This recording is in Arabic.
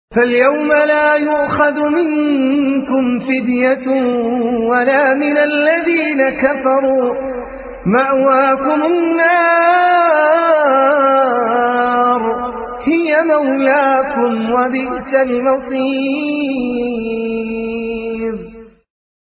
فاليوم لا يؤخذ منكم فدية ولا من الذين كفروا، مأواكم النار هي مولاكم وبئس المصير.